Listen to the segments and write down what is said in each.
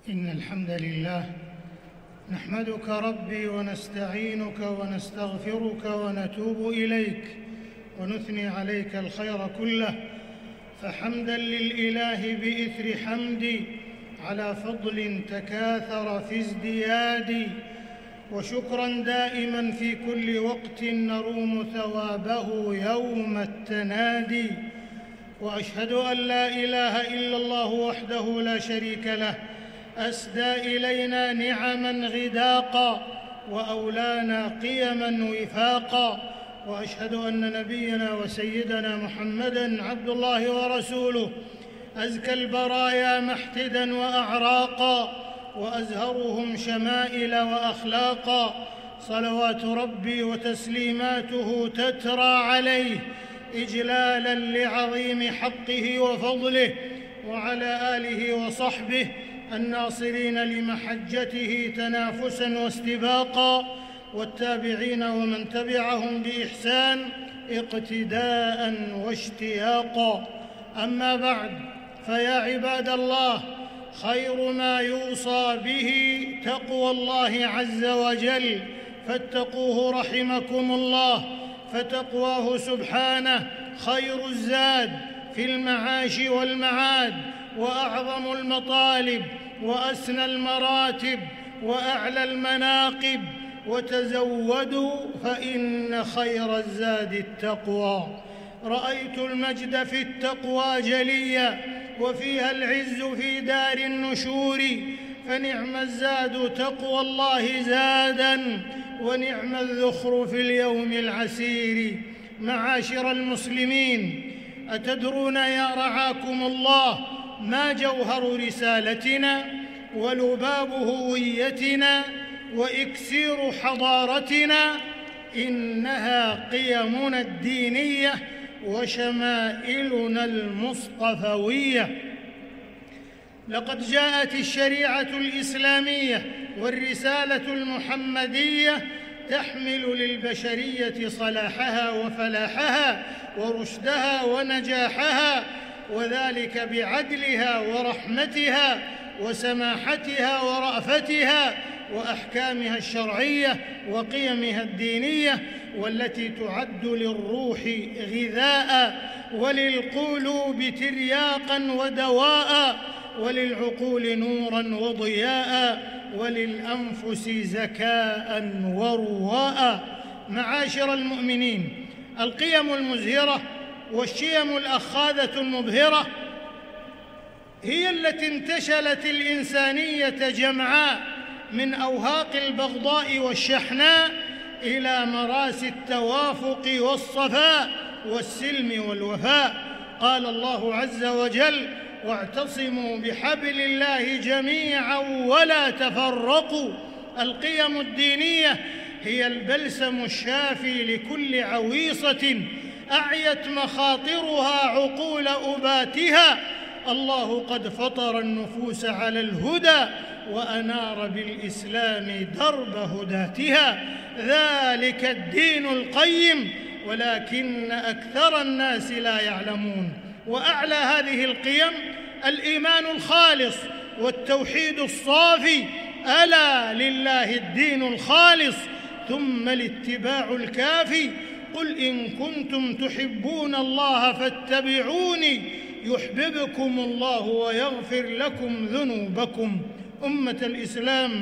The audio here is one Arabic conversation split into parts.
إن الحمد لله نحمدك ربي ونستعينك ونستغفرك ونتوب إليك ونثني عليك الخير كله، فحمدا للإله بإثر حمدي على فضل تكاثر في ازديادي، وشكرا دائما في كل وقت نروم ثوابه يوم التنادي. وأشهد أن لا إله إلا الله وحده لا شريك له، أسدى إلينا نعما غداقا وأولانا قيما وفاقا. وأشهد أن نبينا وسيدنا محمدًا عبد الله ورسوله، أزكى البرايا محتدا وأعراقا، وأزهرهم شمائل وأخلاقا، صلوات ربي وتسليماته تترى عليه إجلالا لعظيم حقه وفضله، وعلى آله وصحبه الناصرين لمحجته تنافسا واستباقا، والتابعين ومن تبعهم بإحسان اقتداء واشتياقا. أما بعد، فيا عباد الله، خير ما يوصى به تقوى الله عز وجل، فاتقوه رحمكم الله، فتقواه سبحانه خير الزاد في المعاش والمعاد، وأعظم المطالب، وأسنى المراتب، وأعلى المناقب. وتزودوا فإن خير الزاد التقوى. رأيت المجد في التقوى جليا، وفيها العز في دار النشور، فنعم الزاد تقوى الله زادا، ونعم الذخر في اليوم العسير. معاشر المسلمين، أتدرون يا رعاكم الله ما جوهر رسالتنا ولباب هويتنا وإكسير حضارتنا؟ إنها قيمنا الدينية وشمائلنا المصطفوية. لقد جاءت الشريعة الإسلامية والرسالة المحمدية تحمل للبشرية صلاحها وفلاحها ورشدها ونجاحها، وذلك بعدلها ورحمتها وسماحتها ورأفتها وأحكامها الشرعية وقيمها الدينية، والتي تعد للروح غذاء، وللقلوب ترياقا ودواء، وللعقول نورا وضياء، وللأنفس زكاء ورواء. معاشر المؤمنين، القيم المزهرة والشيم الأخاذة المبهرة هي التي انتشلت الإنسانية جمعاء من أوهاق البغضاء والشحناء إلى مراسي التوافق والصفاء والسلم والوفاء. قال الله عز وجل: واعتصموا بحبل الله جميعا ولا تفرقوا. القيم الدينية هي البلسم الشافي لكل عويصة أعيت مخاطرها عقول أباتها. الله قد فطر النفوس على الهدى وأنار بالإسلام درب هداتها، ذلك الدين القيم ولكن أكثر الناس لا يعلمون. وأعلى هذه القيم الإيمان الخالص والتوحيد الصافي، ألا لله الدين الخالص، ثم الاتباع الكافي. قل إن كنتم تحبون الله فاتبعوني يحببكم الله ويغفر لكم ذنوبكم. أمة الإسلام،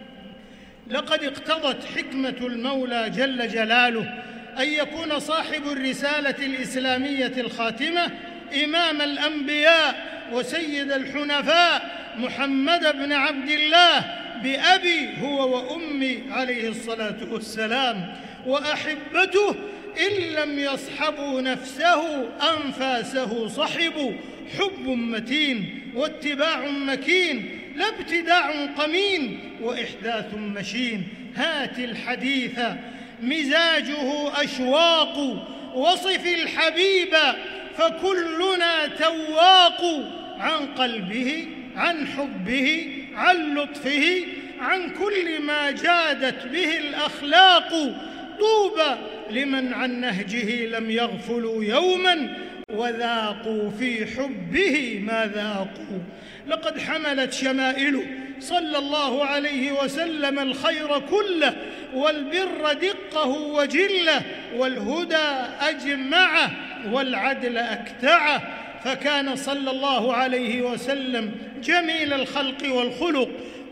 لقد اقتضت حكمة المولى جل جلاله أن يكون صاحب الرسالة الإسلامية الخاتمة إمام الأنبياء وسيد الحنفاء محمد بن عبد الله، بأبي هو وأمي عليه الصلاة والسلام، وأحبته إن لم يصحبوا نفسه أنفاسه صحبوا. حب متين واتباع مكين، لا ابتداع قمين وإحداث مشين. هات الحديث مزاجه أشواق، وصف الحبيب فكلنا تواق. عن قلبه، عن حبه، عن لطفه، عن كل ما جادت به الأخلاق. طوبى لمن عن نهجه لم يغفلوا يوما، وذاقوا في حبه ما ذاقوا. لقد حملت شمائله صلى الله عليه وسلم الخير كله، والبر دقه وجله، والهدى أجمعه، والعدل أكتعه. فكان صلى الله عليه وسلم جميل الخلق والخلق،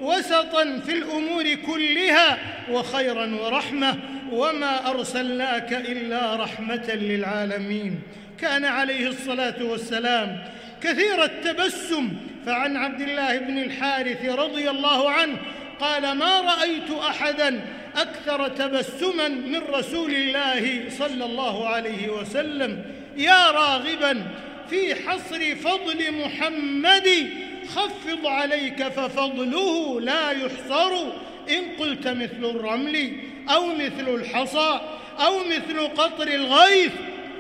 وسطا في الأمور كلها، وخيرا ورحمة، وما أرسلناك إلا رحمة للعالمين. كان عليه الصلاة والسلام كثير التبسم، فعن عبد الله بن الحارث رضي الله عنه قال: ما رأيت أحدا أكثر تبسما من رسول الله صلى الله عليه وسلم. يا راغبا في حصر فضل محمد، خفض عليك ففضله لا يحصر. إن قلت مثل الرمل أو مثل الحصى أو مثل قطر الغيث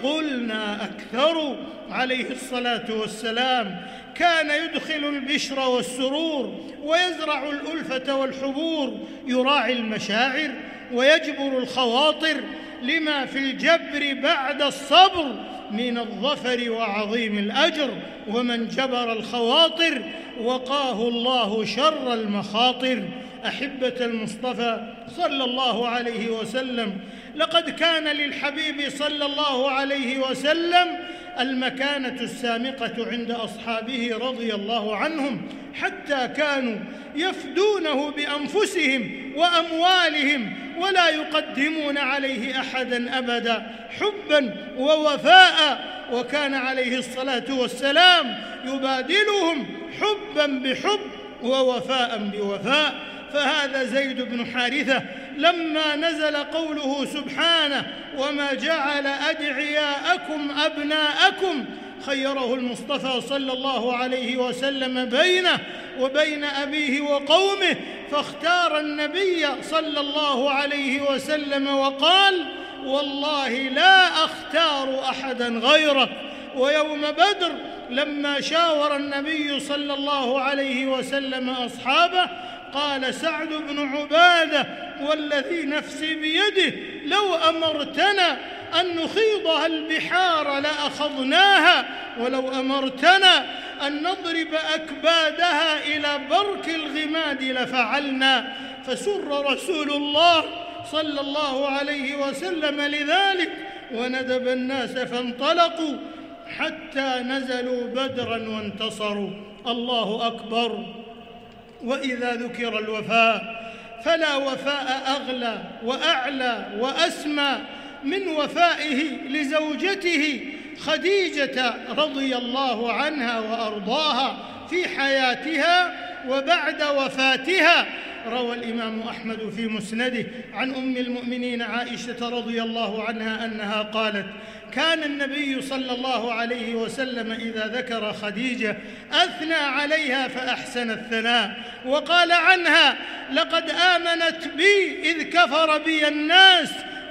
قلنا أكثر. عليه الصلاة والسلام كان يدخل البشر والسرور، ويزرع الألفة والحبور، يراعي المشاعر ويجبر الخواطر، لما في الجبر بعد الصبر من الظفر وعظيم الأجر. ومن جبر الخواطر وقاه الله شر المخاطر. أحبة المصطفى صلى الله عليه وسلم، لقد كان للحبيب صلى الله عليه وسلم المكانة السامقة عند أصحابه رضي الله عنهم، حتى كانوا يفدونه بأنفسهم وأموالهم، ولا يقدمون عليه أحدا أبدا، حبا ووفاء. وكان عليه الصلاة والسلام يبادلهم حبا بحب ووفاء بوفاء. فهذا زيد بن حارثة لما نزل قوله سبحانه: وما جعل أدعياءكم أبناءكم، خيره المصطفى صلى الله عليه وسلم بينه وبين أبيه وقومه، فاختار النبي صلى الله عليه وسلم وقال: والله لا أختار أحدا غيرك. ويوم بدر لما شاور النبي صلى الله عليه وسلم أصحابه قال سعد بن عبادة: والذي نفسي بيده لو أمرتنا أن نخيضها البحار لأخذناها، ولو أمرتنا أن نضرب أكبادها إلى برك الغماد لفعلنا. فسر رسول الله صلى الله عليه وسلم لذلك، وندب الناس فانطلقوا حتى نزلوا بدرا وانتصروا. الله أكبر. وإذا ذكر الوفاء فلا وفاء أغلى وأعلى وأسمى من وفائه لزوجته خديجة رضي الله عنها وأرضاها في حياتها وبعد وفاتها. روى الإمام أحمد في مسنده عن أم المؤمنين عائشة رضي الله عنها أنها قالت: كان النبي صلى الله عليه وسلم إذا ذكر خديجة أثنى عليها فأحسن الثناء، وقال عنها: لقد آمنت بي إذ كفر بي الناس،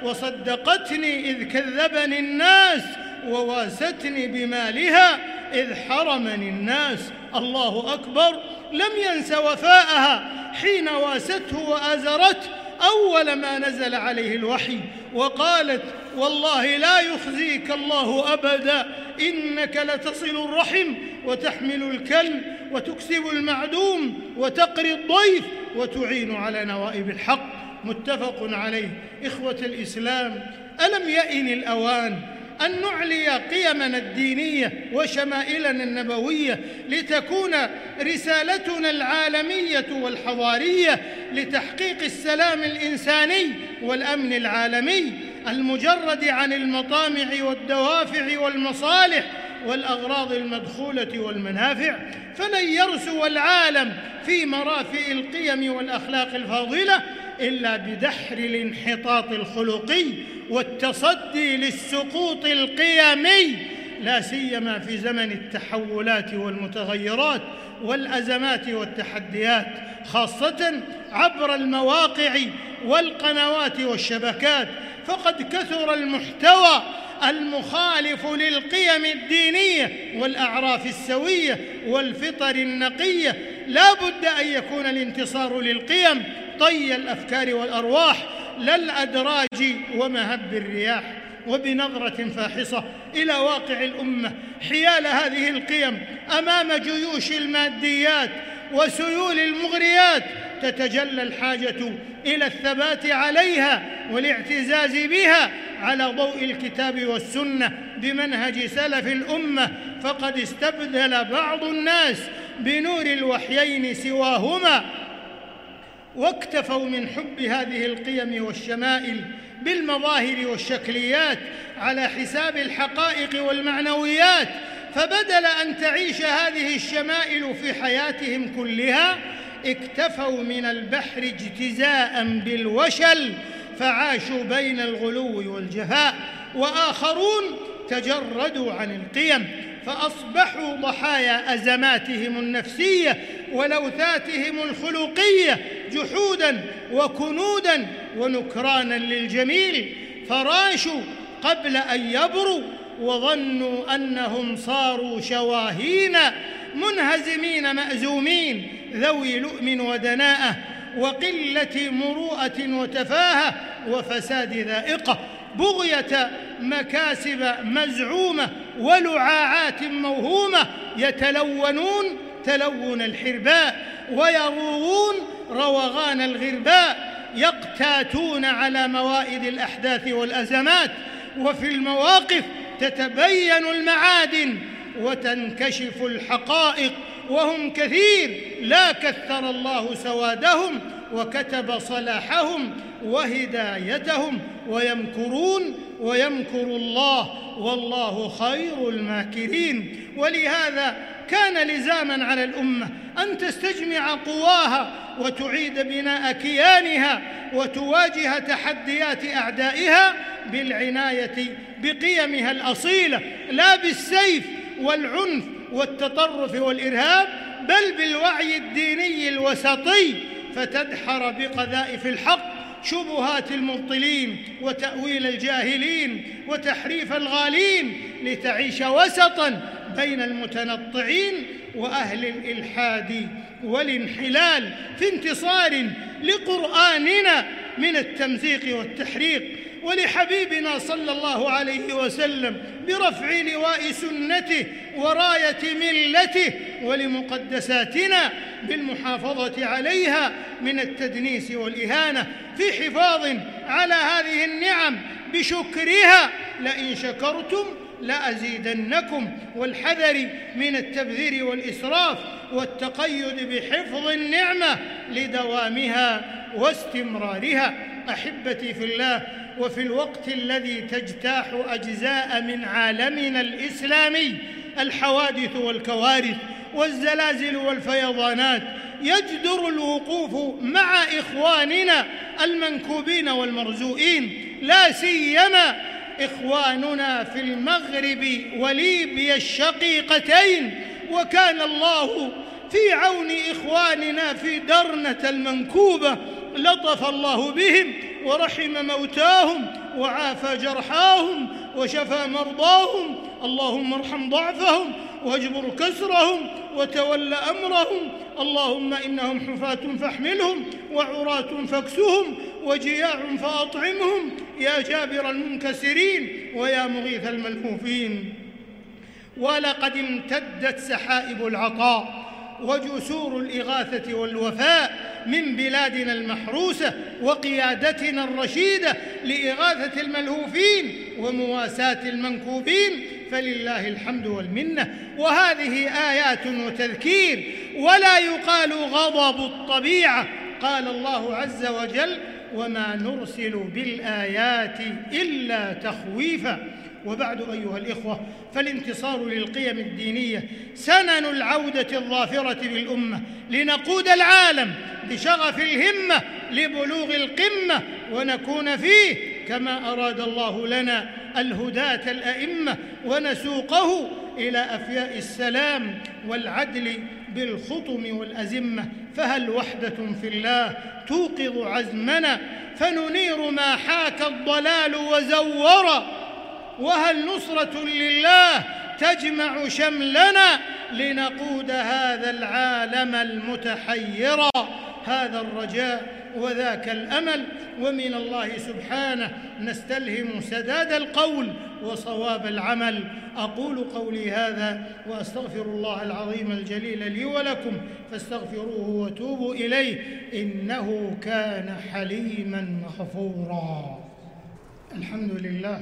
وصدقتني إذ كذبني الناس، وواستني بمالها إذ حرمني الناس. الله أكبر. لم ينس وفاءها حين واسته وآزرته أول ما نزل عليه الوحي، وقالت: والله لا يخزيك الله أبدا، إنك لتصل الرحم وتحمل الكل وتكسب المعدوم وتقري الضيف وتعين على نوائب الحق. متفق عليه. إخوة الإسلام، ألم يئن الأوان أن نعلي قيمنا الدينية وشمائلنا النبوية لتكون رسالتنا العالمية والحضارية لتحقيق السلام الإنساني والأمن العالمي المجرد عن المطامع والدوافع والمصالح والأغراض المدخولة والمنافع؟ فلن يرسو العالم في مرافئ القيم والأخلاق الفاضلة إلا بدحر الانحطاط الخلقي والتصدي للسقوط القيمي، لا سيما في زمن التحولات والمتغيرات والأزمات والتحديات، خاصة عبر المواقع والقنوات والشبكات. فقد كثر المحتوى المخالف للقيم الدينية والأعراف السوية والفطر النقية. لا بد أن يكون الانتصار للقيم طي الأفكار والأرواح، لا الأدراج ومهب الرياح. وبنظرة فاحصة إلى واقع الأمة حيال هذه القيم أمام جيوش الماديات وسيول المغريات تتجلى الحاجة إلى الثبات عليها والاعتزاز بها على ضوء الكتاب والسنة بمنهج سلف الأمة، فقد استبدل بعض الناس بنور الوحيين سواهما، واكتفوا من حب هذه القيم والشمائل بالمظاهر والشكليات على حساب الحقائق والمعنويات، فبدل أن تعيش هذه الشمائل في حياتهم كلها اكتفوا من البحر اجتزاء بالوشل فعاشوا بين الغلو والجفاء، وآخرون تجردوا عن القيم فأصبحوا ضحايا أزماتهم النفسية ولوثاتهم الخلقية، جحوداً وكنوداً ونكرانا للجميل، فراشوا قبل أن يبروا وظنوا أنهم صاروا شواهين منهزمين مأزومين ذوي لؤم ودناءة وقلة مروءة وتفاهة وفساد ذائقة، بغية مكاسب مزعومة ولعاعات موهومة، يتلونون تلون الحرباء ويروغون روغان الغرباء، يقتاتون على موائد الأحداث والأزمات، وفي المواقف تتبين المعادن وتنكشف الحقائق، وهم كثير لا كثر الله سوادهم وكتب صلاحهم وهدايتهم، ويمكرون ويمكر الله والله خير الماكرين. ولهذا كان لزاما على الأمة أن تستجمع قواها وتعيد بناء كيانها وتواجه تحديات أعدائها بالعناية بقيمها الأصيلة، لا بالسيف والعنف والتطرف والإرهاب، بل بالوعي الديني الوسطي، فتدحر بقذائف الحق شبهات المبطلين وتأويل الجاهلين وتحريف الغالين، لتعيش وسطاً بين المتنطعين وأهل الإلحاد والانحلال، في انتصار لقرآننا من التمزيق والتحريق، ولحبيبنا صلى الله عليه وسلم برفع لواء سنته وراية ملته، ولمقدساتنا بالمحافظة عليها من التدنيس والإهانة، في حفاظ على هذه النعم بشكرها، لئن شكرتم لأزيدنكم، والحذر من التبذير والإسراف، والتقيد بحفظ النعمة لدوامها واستمرارها. أحبتي في الله، وفي الوقت الذي تجتاح أجزاء من عالمنا الإسلامي الحوادث والكوارث والزلازل والفيضانات، يجدر الوقوف مع إخواننا المنكوبين والمرزوئين، لا سيما إخواننا في المغرب وليبيا الشقيقتين، وكان الله في عون إخواننا في درنة المنكوبة، لطف الله بهم ورحم موتاهم وعافى جرحاهم وشفى مرضاهم، اللهم ارحم ضعفهم واجبر كسرهم وتول أمرهم، اللهم إنهم حفاة فاحملهم وعراة فاكسهم وجياع فأطعمهم، يا جابر المنكسرين ويا مغيث الملهوفين. ولقد امتدت سحائب العطاء وجسور الإغاثة والوفاء من بلادنا المحروسة وقيادتنا الرشيدة لإغاثة الملهوفين ومواساة المنكوبين، فلله الحمد والمنة. وهذه آيات وتذكير، ولا يقال غضب الطبيعة، قال الله عز وجل: وما نرسل بالآيات إلا تخويفا. وبعد أيها الإخوة، فالانتصار للقيم الدينية سنن العودة الظافرة بالأمة لنقود العالم بشغف الهمة لبلوغ القمة، ونكون فيه كما أراد الله لنا الهداة الأئمة، ونسوقه إلى أفياء السلام والعدل بالخطم والأزمة. فهل وحدة في الله توقظ عزمنا فننير ما حاك الضلال وزور؟ وهل نصرة لله تجمع شملنا لنقود هذا العالم المتحير؟ هذا الرجاء وذاك الأمل، ومن الله سبحانه نستلهم سداد القول وصواب العمل. أقول قولي هذا وأستغفر الله العظيم الجليل لي ولكم، فاستغفروه وتوبوا إليه إنه كان حليما غفورا. الحمد لله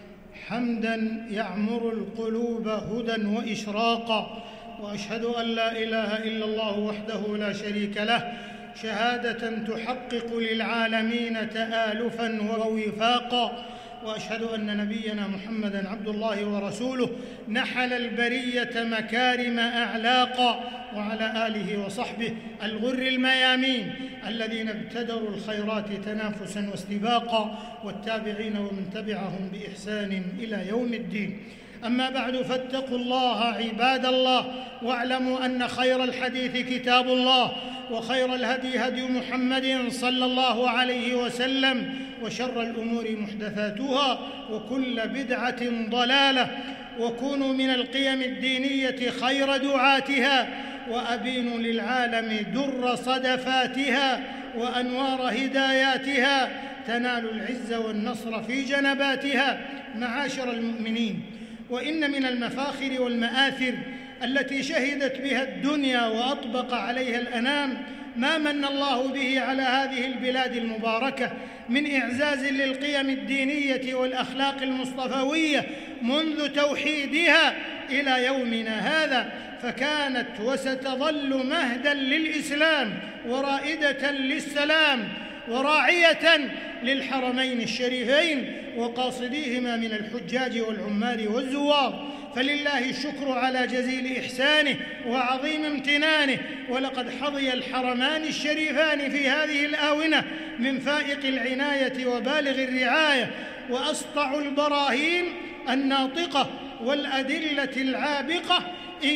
حمدا يعمر القلوب هدى وإشراقا، وأشهد أن لا إله إلا الله وحده لا شريك له شهادة تحقق للعالمين تآلفا ووفاقا، وأشهد أن نبينا محمدًا عبد الله ورسوله نحل البرية مكارم أعلاقا، وعلى آله وصحبه الغر الميامين الذين ابتدروا الخيرات تنافسا واستباقا، والتابعين ومن تبعهم بإحسان إلى يوم الدين. أما بعد، فاتقوا الله عباد الله، واعلموا أن خير الحديث كتاب الله، وخير الهدي هدي محمد صلى الله عليه وسلم، وشر الأمور محدثاتها، وكل بدعة ضلالة. وكونوا من القيم الدينية خير دعاتها، وأبينوا للعالم در صدفاتها وأنوار هداياتها، تنال العز والنصر في جنباتها. معاشر المؤمنين، وإن من المفاخر والمآثر التي شهدت بها الدنيا وأطبق عليها الأنام ما من الله به على هذه البلاد المباركة من إعزاز للقيم الدينية والأخلاق المصطفوية منذ توحيدها إلى يومنا هذا، فكانت وستظل مهداً للإسلام ورائدة للسلام وراعية للحرمين الشريفين وقاصديهما من الحجاج والعمال والزوار. فلله الشكر على جزيل إحسانه وعظيم امتنانه، ولقد حظي الحرمان الشريفان في هذه الآونة من فائق العناية وبالغ الرعاية، وأسطع البراهين الناطقة والأدلة العابقة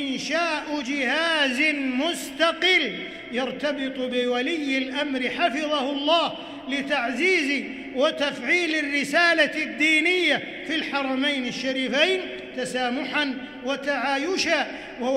إنشاء جهاز مستقل يرتبط بولي الأمر حفظه الله لتعزيز وتفعيل الرسالة الدينية في الحرمين الشريفين تسامحاً وتعايشاً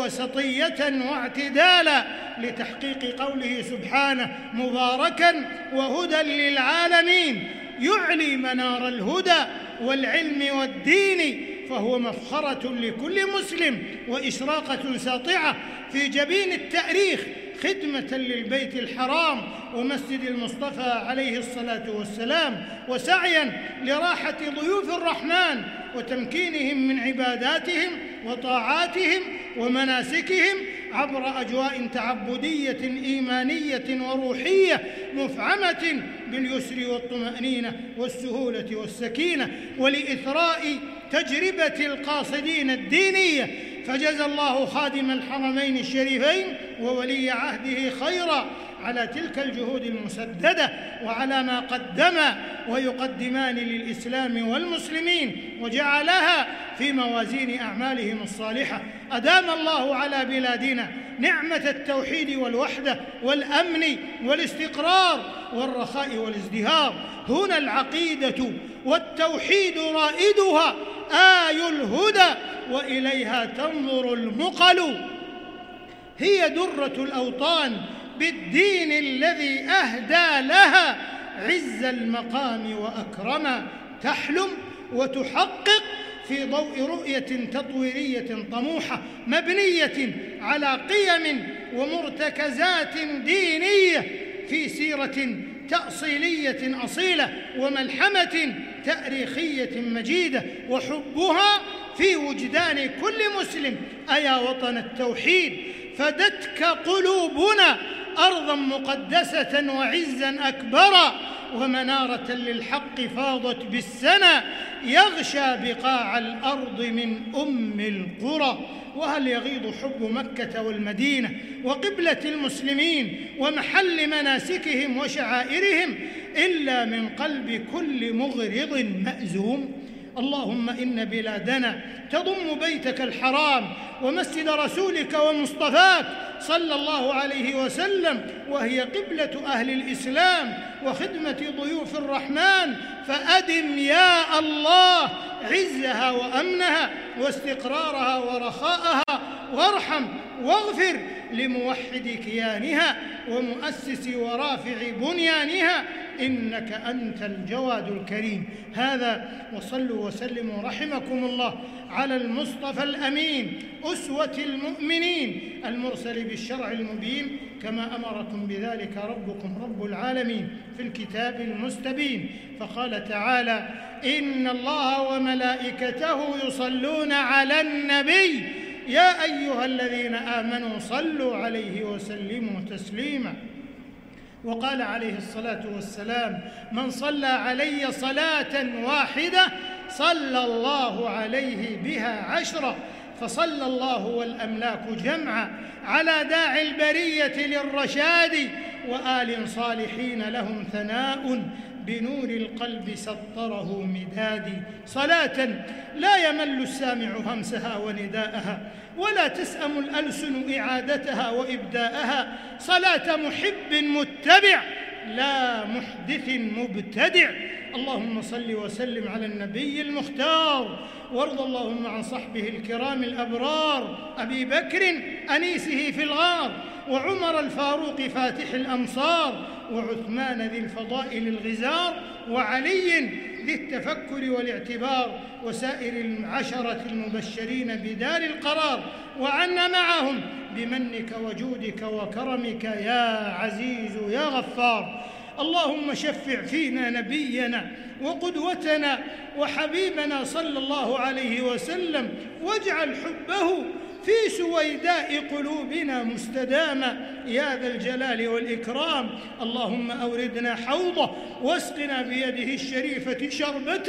ووسطية واعتدالاً، لتحقيق قوله سبحانه: مباركاً وهدى للعالمين، يعلي منار الهدى والعلم والدين، فهو مفخرة لكل مسلم وإشراقة ساطعة في جبين التاريخ، خدمة للبيت الحرام ومسجد المصطفى عليه الصلاة والسلام، وسعياً لراحة ضيوف الرحمن وتمكينهم من عباداتهم وطاعاتهم ومناسكهم عبر أجواء تعبدية إيمانية وروحية مفعمة باليسر والطمأنينة والسهولة والسكينة، ولإثراء تجربة القاصدين الدينية. فجزى الله خادم الحرمين الشريفين وولي عهده خيرا على تلك الجهود المسددة وعلى ما قدما ويقدمان للإسلام والمسلمين، وجعلها في موازين أعمالهم الصالحة. أدام الله على بلادنا نعمة التوحيد والوحدة والأمن والاستقرار والرخاء والازدهار. هنا العقيدة والتوحيد رائدها آي الهدى، وإليها تنظر المقل، هي درة الأوطان بالدين الذي أهدى لها عز المقام وأكرما، تحلم وتحقق في ضوء رؤية تطويرية طموحة مبنية على قيم ومرتكزات دينية في سيرة تأصيلية أصيلة وملحمة تاريخية مجيدة، وحبها في وجدان كل مسلم. أيا وطن التوحيد، فدتك قلوبنا أرضاً مقدسة وعزاً أكبرا، ومنارة للحق فاضت بالسنا، يغشى بقاع الأرض من أم القرى. وهل يغيض حب مكة والمدينة وقبلة المسلمين ومحل مناسكهم وشعائرهم إلا من قلب كل مغرض مأزوم؟ اللهم إن بلادنا تضم بيتك الحرام ومسجد رسولك ومصطفاك صلى الله عليه وسلم، وهي قبلة أهل الإسلام وخدمة ضيوف الرحمن، فأدم يا الله عزها وأمنها واستقرارها ورخاءها، وارحم واغفر لموحد كيانها ومؤسس ورافع بنيانها، إنك أنت الجواد الكريم. هذا، وصلوا وسلموا رحمكم الله على المصطفى الأمين أسوة المؤمنين المرسل بالشرع المبين، كما أمركم بذلك ربكم رب العالمين في الكتاب المستبين. فقال تعالى: إن الله وملائكته يصلون على النبي يا أيها الذين آمنوا صلوا عليه وسلموا تسليما. وقال عليه الصلاة والسلام: من صلى علي صلاة واحدة صلى الله عليه بها 10. فصلى الله والأملاك جمعا على داعي البرية للرشاد وآل صالحين لهم ثناء بنور القلب سطره مدادي. صلاة لا يمل السامع همسها ونداءها، ولا تسأم الألسن إعادتها وإبداءها. صلاة محب متبع لا محدث مبتدع. اللهم صل وسلم على النبي المختار، وارض اللهم عن صحبه الكرام الأبرار: أبي بكر أنيسه في الغار، وعمر الفاروق فاتح الأمصار، وعثمان ذي الفضائل الغزار، وعلي ذي التفكر والاعتبار، وسائر العشرة المبشرين بدار القرار، وعنا معهم بمنك وجودك وكرمك يا عزيز يا غفار. اللهم شفع فينا نبينا وقدوتنا وحبيبنا صلى الله عليه وسلم، واجعل حبه في سويداء قلوبنا مستداما يا ذا الجلال والإكرام. اللهم أوردنا حوضه واسقنا بيده الشريفة شربة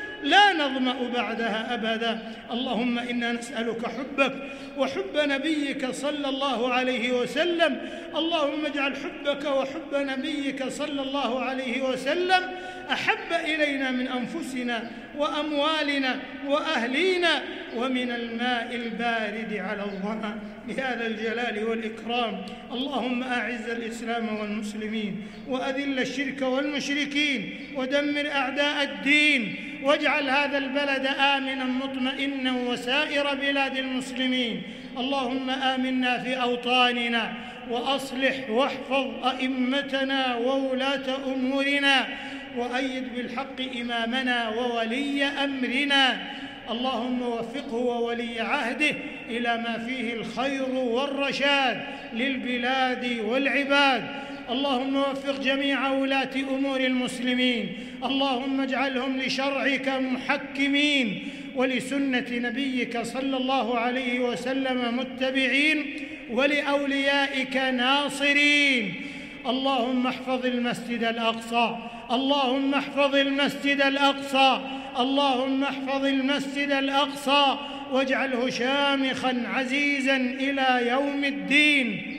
لا نظمأ بعدها أبدا. اللهم إنا نسألك حبك وحب نبيك صلى الله عليه وسلم. اللهم اجعل حبك وحب نبيك صلى الله عليه وسلم أحب إلينا من أنفسنا وأموالنا وأهلينا ومن الماء البارد على الظمأ بهذا الجلال والإكرام. اللهم أعز الإسلام والمسلمين، وأذل الشرك والمشركين، ودمر أعداء الدين، واجعل هذا البلد آمنا مطمئنا وسائر بلاد المسلمين. اللهم آمنا في أوطاننا، وأصلح واحفظ أئمتنا وولاة أمورنا، وأيد بالحق إمامنا وولي أمرنا. اللهم وفقه وولي عهده إلى ما فيه الخير والرشاد للبلاد والعباد. اللهم وفق جميع ولاة أمور المسلمين. اللهم اجعلهم لشرعك محكمين، ولسنة نبيك صلى الله عليه وسلم متبعين، ولأوليائك ناصرين. اللهم احفظ المسجد الأقصى، اللهم احفظ المسجد الأقصى، اللهم احفظ المسجد الأقصى، واجعله شامخا عزيزا إلى يوم الدين.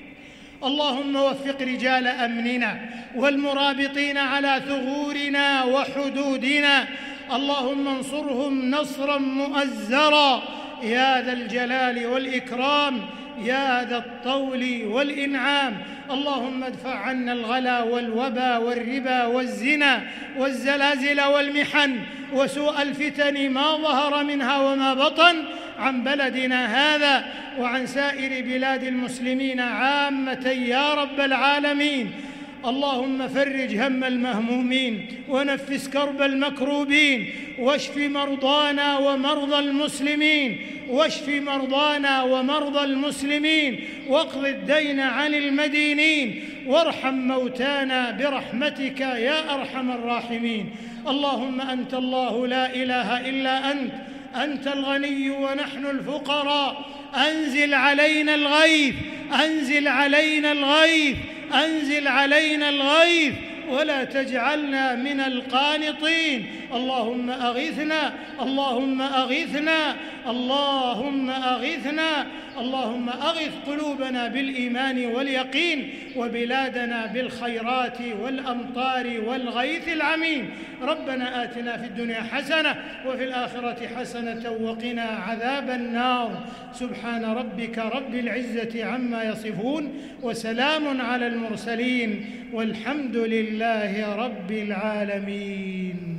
اللهم وفق رجال أمننا والمرابطين على ثغورنا وحدودنا. اللهم انصرهم نصرا مؤزرا يا ذا الجلال والإكرام يا ذا الطول والإنعام. اللهم ادفع عنا الغلا والوبا والربا والزنا والزلازل والمحن وسوء الفتن ما ظهر منها وما بطن عن بلدنا هذا وعن سائر بلاد المسلمين عامة يا رب العالمين. اللهم فرج هم المهمومين ونفس كرب المكروبين، واشف مرضانا ومرضى المسلمين، واشف مرضانا ومرضى المسلمين، واقض الدين عن المدينين، وارحم موتانا برحمتك يا أرحم الراحمين. اللهم أنت الله لا إله إلا أنت، أنت الغني ونحن الفقراء. أنزل علينا الغيث، أنزل علينا الغيث، أنزل علينا الغيث، ولا تجعلنا من القانطين. اللهم أغثنا، اللهم أغثنا، اللهم أغثنا. اللهم أغث قلوبنا بالإيمان واليقين، وبلادنا بالخيرات والأمطار والغيث العميم. ربنا آتنا في الدنيا حسنة وفي الآخرة حسنة وقنا عذاب النار. سبحان ربك رب العزة عما يصفون، وسلام على المرسلين، والحمد لله رب العالمين.